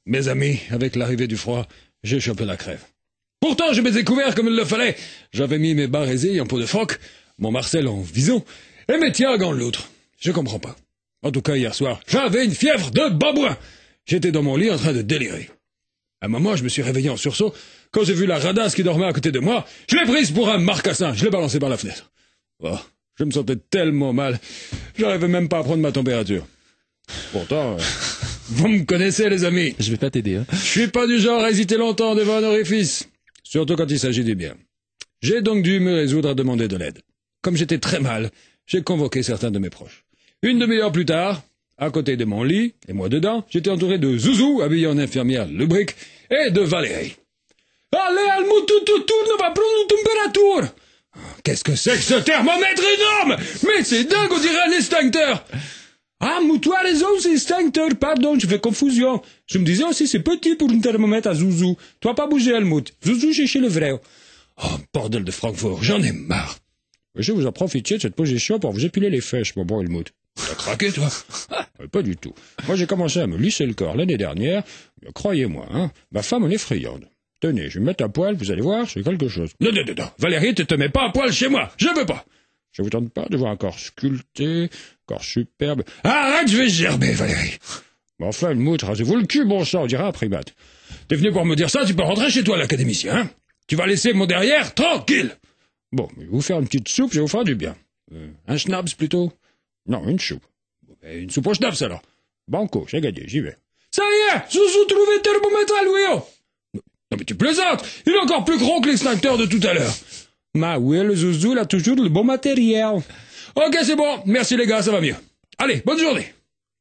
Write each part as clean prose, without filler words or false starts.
Mes amis, avec l'arrivée du froid, j'ai chopé la crève. Pourtant, je m'étais couvert comme il le fallait. J'avais mis mes barésilles en peau de phoque, mon Marcel en vison, et mes tiags en loutre. Je comprends pas. En tout cas, hier soir, j'avais une fièvre de babouin. J'étais dans mon lit en train de délirer. À un moment, je me suis réveillé en sursaut. Quand j'ai vu la radasse qui dormait à côté de moi, je l'ai prise pour un marcassin. Je l'ai balancé par la fenêtre. Oh, je me sentais tellement mal. J'arrivais même pas à prendre ma température. Pourtant, vous me connaissez, les amis. Je vais pas t'aider, hein. Je suis pas du genre à hésiter longtemps devant un orifice. Surtout quand il s'agit du bien. J'ai donc dû me résoudre à demander de l'aide. Comme j'étais très mal, j'ai convoqué certains de mes proches. Une demi-heure plus tard, à côté de mon lit, et moi dedans, j'étais entouré de Zouzou, habillé en infirmière lubrique, et de Valérie. « Allez, Almut, ne va prendre une température !» Qu'est-ce que c'est que ce thermomètre énorme? Mais c'est dingue, on dirait un extincteur. Ah, moutoir les autres, c'est extincteur, pardon, je fais confusion. Je me disais aussi, c'est petit pour un thermomètre à Zouzou. Toi pas bouger, Helmut. Zouzou, j'ai chez le vrai. Oh, bordel de Francfort, j'en ai marre. Je vous en profitiez de cette position pour vous épiler les fesses, mon bon Helmut. T'as craqué, toi? Pas du tout. Moi, j'ai commencé à me lisser le corps l'année dernière. Croyez-moi, hein, ma femme en est friande. Tenez, je vais me mettre à poil, vous allez voir, c'est quelque chose. Non, Valérie, tu te mets pas à poil chez moi, je veux pas. Je vous tente pas de voir un corps sculpté, corps superbe. Arrête, je vais gerber, Valérie. Bon, enfin, le moutre, rasez-vous le cul, bon sang, on dirait un primate. T'es venu pour me dire ça, tu peux rentrer chez toi, l'académicien, hein. Tu vas laisser mon derrière tranquille. Bon, je vais vous faire une petite soupe, je vais vous faire du bien. Un schnapps, plutôt? Non, une soupe. Une soupe au schnapps, alors. Banco, j'ai gagné, j'y vais. Ça y est, Zouzou trouvé le thermomètre à Louis. Non mais tu plaisantes, il est encore plus gros que l'extincteur de tout à l'heure. Ma oui, le Zouzou, il a toujours le bon matériel. Ok, c'est bon, merci les gars, ça va mieux. Allez, bonne journée.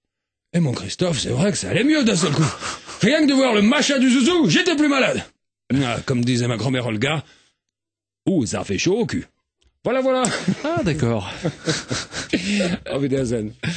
Et mon Christophe, c'est vrai que ça allait mieux d'un seul coup. Rien que de voir le machin du Zouzou, j'étais plus malade. Ah, comme disait ma grand-mère Olga, ouh, ça fait chaud au cul. Voilà. Ah, d'accord. Auf Wiedersehen.